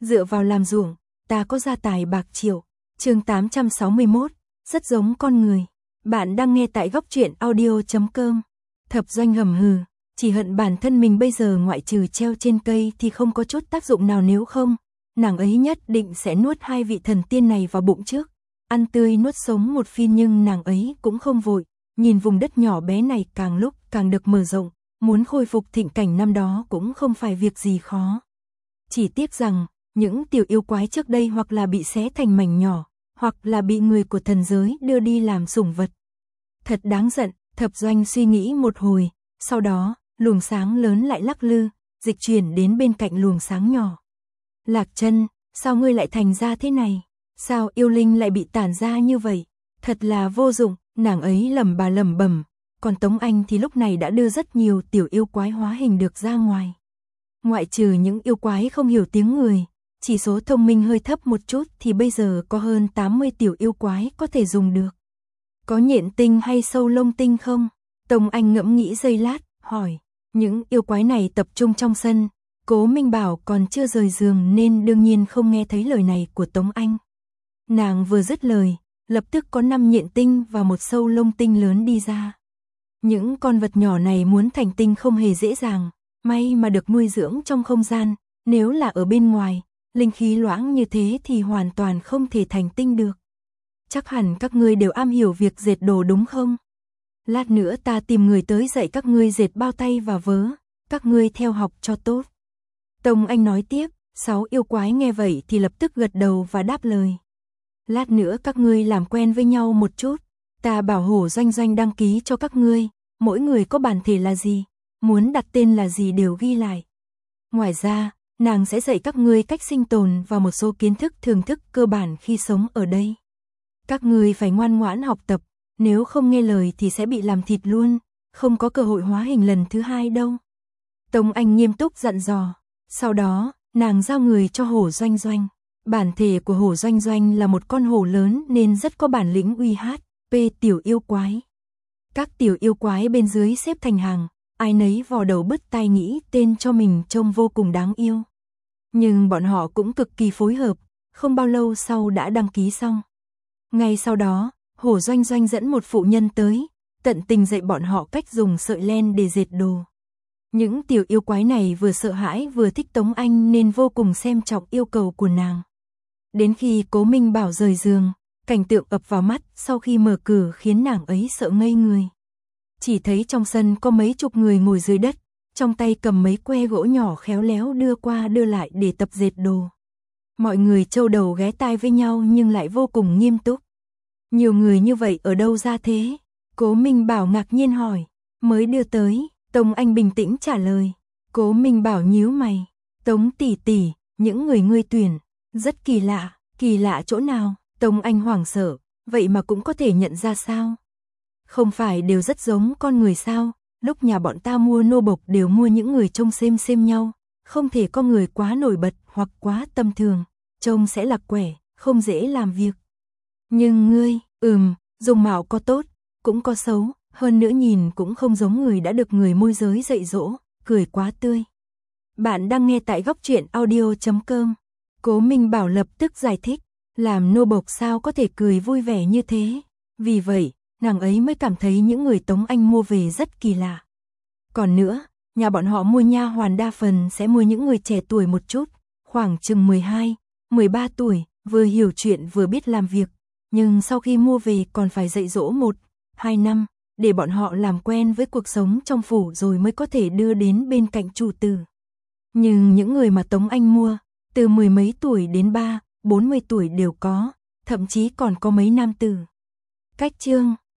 dựa vào làm ruộng, ta có gia tài bạc triệu. Chương 861, rất giống con người. Bạn đang nghe tại góc truyện audio.com. Thập Doanh hầm hừ, chỉ hận bản thân mình bây giờ ngoại trừ treo trên cây thì không có chút tác dụng nào, nếu không, nàng ấy nhất định sẽ nuốt hai vị thần tiên này vào bụng trước. Ăn tươi nuốt sống một phin, nhưng nàng ấy cũng không vội, nhìn vùng đất nhỏ bé này càng lúc càng được mở rộng, muốn khôi phục thịnh cảnh năm đó cũng không phải việc gì khó. Chỉ tiếc rằng, những tiểu yêu quái trước đây hoặc là bị xé thành mảnh nhỏ, hoặc là bị người của thần giới đưa đi làm sủng vật. Thật đáng giận, Thập Doanh suy nghĩ một hồi, sau đó, luồng sáng lớn lại lắc lư, dịch chuyển đến bên cạnh luồng sáng nhỏ. Lạc Chân, sao ngươi lại thành ra thế này? Sao yêu linh lại bị tản ra như vậy? Thật là vô dụng, nàng ấy lẩm bẩm, còn Tống Anh thì lúc này đã đưa rất nhiều tiểu yêu quái hóa hình được ra ngoài. Ngoại trừ những yêu quái không hiểu tiếng người, chỉ số thông minh hơi thấp một chút thì bây giờ có hơn 80 tiểu yêu quái có thể dùng được. Có nhện tinh hay sâu lông tinh không? Tống Anh ngẫm nghĩ giây lát, hỏi. Những yêu quái này tập trung trong sân, Cố Minh Bảo còn chưa rời giường nên đương nhiên không nghe thấy lời này của Tống Anh. Nàng vừa dứt lời, lập tức có 5 nhện tinh và một sâu lông tinh lớn đi ra. Những con vật nhỏ này muốn thành tinh không hề dễ dàng, may mà được nuôi dưỡng trong không gian, nếu là ở bên ngoài, linh khí loãng như thế thì hoàn toàn không thể thành tinh được. Chắc hẳn các ngươi đều am hiểu việc dệt đồ đúng không? Lát nữa ta tìm người tới dạy các ngươi dệt bao tay và vớ, các ngươi theo học cho tốt. Tống Anh nói tiếp, 6 yêu quái nghe vậy thì lập tức gật đầu và đáp lời. Lát nữa các ngươi làm quen với nhau một chút, ta bảo Hổ Doanh Doanh đăng ký cho các ngươi, mỗi người có bản thể là gì, muốn đặt tên là gì đều ghi lại. Ngoài ra, nàng sẽ dạy các ngươi cách sinh tồn và một số kiến thức thưởng thức cơ bản khi sống ở đây. Các ngươi phải ngoan ngoãn học tập, nếu không nghe lời thì sẽ bị làm thịt luôn, không có cơ hội hóa hình lần thứ hai đâu. Tống Anh nghiêm túc dặn dò, sau đó, nàng giao người cho Hổ Doanh Doanh. Bản thể của Hổ Doanh Doanh là một con hổ lớn nên rất có bản lĩnh uy hát, tiểu yêu quái. Các tiểu yêu quái bên dưới xếp thành hàng, ai nấy vò đầu bứt tai nghĩ tên cho mình trông vô cùng đáng yêu. Nhưng bọn họ cũng cực kỳ phối hợp, không bao lâu sau đã đăng ký xong. Ngay sau đó, Hổ Doanh Doanh dẫn một phụ nhân tới, tận tình dạy bọn họ cách dùng sợi len để dệt đồ. Những tiểu yêu quái này vừa sợ hãi vừa thích Tống Anh nên vô cùng xem trọng yêu cầu của nàng. Đến khi Cố Minh Bảo rời giường, cảnh tượng ập vào mắt sau khi mở cửa khiến nàng ấy sợ ngây người. Chỉ thấy trong sân có mấy chục người ngồi dưới đất, trong tay cầm mấy que gỗ nhỏ khéo léo đưa qua đưa lại để tập dệt đồ. Mọi người trâu đầu ghé tai với nhau nhưng lại vô cùng nghiêm túc. Nhiều người như vậy ở đâu ra thế? Cố Minh Bảo ngạc nhiên hỏi. Mới đưa tới, Tống Anh bình tĩnh trả lời. Cố Minh Bảo nhíu mày. Tống tỷ tỷ, những người ngươi tuyển, rất kỳ lạ chỗ nào? Tống Anh hoảng sợ, vậy mà cũng có thể nhận ra sao? Không phải đều rất giống con người sao? Lúc nhà bọn ta mua nô bộc đều mua những người trông xem nhau, không thể có người quá nổi bật hoặc quá tầm thường, trông sẽ lạc quẻ, không dễ làm việc. Nhưng ngươi, dùng mạo có tốt, cũng có xấu, hơn nữa nhìn cũng không giống người đã được người môi giới dạy dỗ, cười quá tươi. Bạn đang nghe tại góc truyện audio.com. Cố Minh Bảo lập tức giải thích, làm nô bộc sao có thể cười vui vẻ như thế. Vì vậy, nàng ấy mới cảm thấy những người Tống Anh mua về rất kỳ lạ. Còn nữa, nhà bọn họ mua nha hoàn đa phần sẽ mua những người trẻ tuổi một chút, khoảng chừng 12, 13 tuổi, vừa hiểu chuyện vừa biết làm việc. Nhưng sau khi mua về còn phải dạy dỗ 1, 2 năm, để bọn họ làm quen với cuộc sống trong phủ rồi mới có thể đưa đến bên cạnh chủ tử. Nhưng những người mà Tống Anh mua, từ 10 mấy tuổi đến 3, 40 tuổi đều có, thậm chí còn có mấy nam tử. Cách chương